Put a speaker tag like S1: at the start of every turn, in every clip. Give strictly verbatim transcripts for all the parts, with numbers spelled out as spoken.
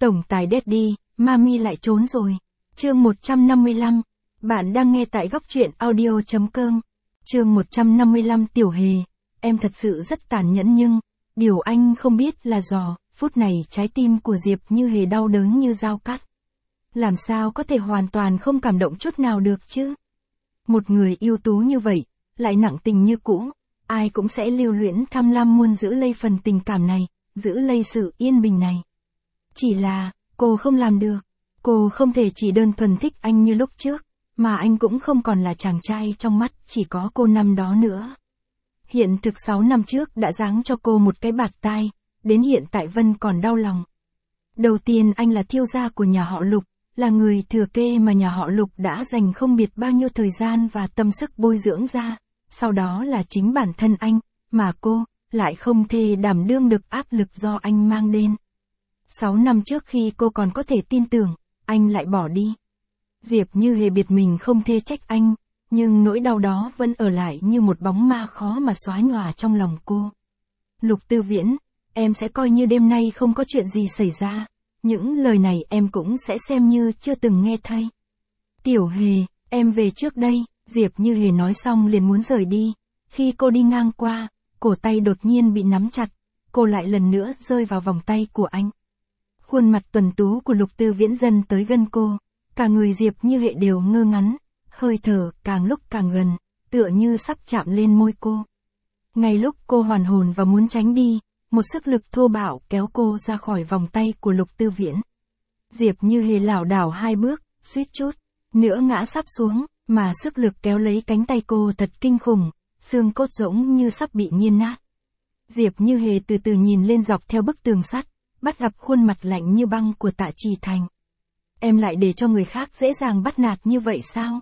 S1: Tổng tài Daddy, Mami lại trốn rồi. Chương một trăm năm mươi lăm. Bạn đang nghe tại góc truyện audio chấm com. Chương một trăm năm mươi lăm. Tiểu Hề, em thật sự rất tàn nhẫn nhưng, điều anh không biết là giờ, phút này trái tim của Diệp Như Hề đau đớn như dao cắt. Làm sao có thể hoàn toàn không cảm động chút nào được chứ? Một người ưu tú như vậy, lại nặng tình như cũ, ai cũng sẽ lưu luyến tham lam muốn giữ lấy phần tình cảm này, giữ lấy sự yên bình này. Chỉ là, cô không làm được. Cô không thể chỉ đơn thuần thích anh như lúc trước, mà anh cũng không còn là chàng trai trong mắt chỉ có cô năm đó nữa. Hiện thực sáu năm trước đã giáng cho cô một cái bạt tai, đến hiện tại Vân còn đau lòng. Đầu tiên anh là thiêu gia của nhà họ Lục, là người thừa kế mà nhà họ Lục đã dành không biết bao nhiêu thời gian và tâm sức bồi dưỡng ra, sau đó là chính bản thân anh, mà cô, lại không thể đảm đương được áp lực do anh mang đến. Sáu năm trước khi cô còn có thể tin tưởng, anh lại bỏ đi. Diệp Như Hề biệt mình không thể trách anh, nhưng nỗi đau đó vẫn ở lại như một bóng ma khó mà xóa nhòa trong lòng cô. Lục Tư Viễn, em sẽ coi như đêm nay không có chuyện gì xảy ra, những lời này em cũng sẽ xem như chưa từng nghe thấy. Tiểu Hề, em về trước đây, Diệp Như Hề nói xong liền muốn rời đi. Khi cô đi ngang qua, cổ tay đột nhiên bị nắm chặt, cô lại lần nữa rơi vào vòng tay của anh. Khuôn mặt tuấn tú của Lục Tư Viễn dần tới gần cô, cả người Diệp Như Hề đều ngơ ngắn, hơi thở càng lúc càng gần, tựa như sắp chạm lên môi cô. Ngay lúc cô hoàn hồn và muốn tránh đi, một sức lực thô bạo kéo cô ra khỏi vòng tay của Lục Tư Viễn. Diệp Như Hề lảo đảo hai bước, suýt chút nữa ngã sắp xuống, mà sức lực kéo lấy cánh tay cô thật kinh khủng, xương cốt rỗng như sắp bị nghiền nát. Diệp Như Hề từ từ nhìn lên dọc theo bức tường sắt, bắt gặp khuôn mặt lạnh như băng của Tạ Trì Thành. Em lại để cho người khác dễ dàng bắt nạt như vậy sao?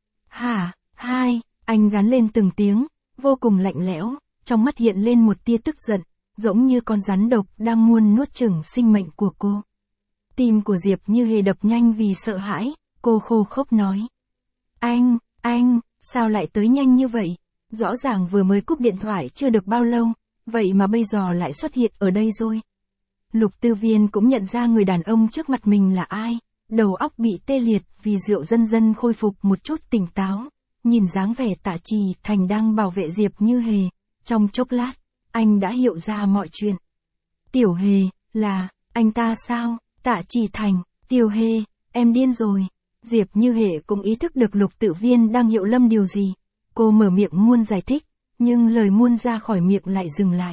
S1: Hả, hai, anh gắn lên từng tiếng, vô cùng lạnh lẽo, trong mắt hiện lên một tia tức giận, giống như con rắn độc đang muốn nuốt chửng sinh mệnh của cô. Tim của Diệp Như Hề đập nhanh vì sợ hãi, cô khô khốc nói. Anh, anh, sao lại tới nhanh như vậy? Rõ ràng vừa mới cúp điện thoại chưa được bao lâu, vậy mà bây giờ lại xuất hiện ở đây rồi. Lục Tư Viên cũng nhận ra người đàn ông trước mặt mình là ai, đầu óc bị tê liệt vì rượu dần dần khôi phục một chút tỉnh táo, nhìn dáng vẻ Tạ Trì Thành đang bảo vệ Diệp Như Hề, trong chốc lát, anh đã hiểu ra mọi chuyện. Tiểu Hề, là, anh ta sao? Tạ Trì Thành, Tiểu Hề, em điên rồi. Diệp Như Hề cũng ý thức được Lục Tự Viên đang hiểu lầm điều gì, cô mở miệng muốn giải thích, nhưng lời muốn ra khỏi miệng lại dừng lại.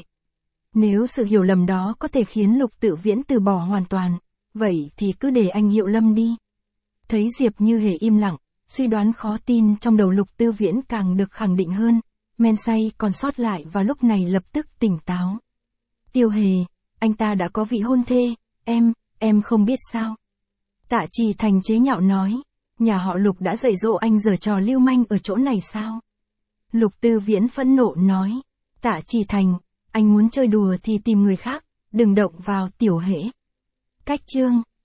S1: Nếu sự hiểu lầm đó có thể khiến Lục Tự Viễn từ bỏ hoàn toàn, vậy thì cứ để anh hiểu lầm đi. Thấy Diệp Như Hề im lặng, suy đoán khó tin trong đầu Lục Tư Viễn càng được khẳng định hơn, men say còn sót lại vào lúc này lập tức tỉnh táo. Tiểu Hề, anh ta đã có vị hôn thê, em, em không biết sao? Tạ Trì Thành chế nhạo nói, nhà họ Lục đã dạy dỗ anh giở trò lưu manh ở chỗ này sao? Lục Tư Viễn phẫn nộ nói, Tạ Trì Thành, anh muốn chơi đùa thì tìm người khác, đừng động vào Tiểu Hề. Cách chương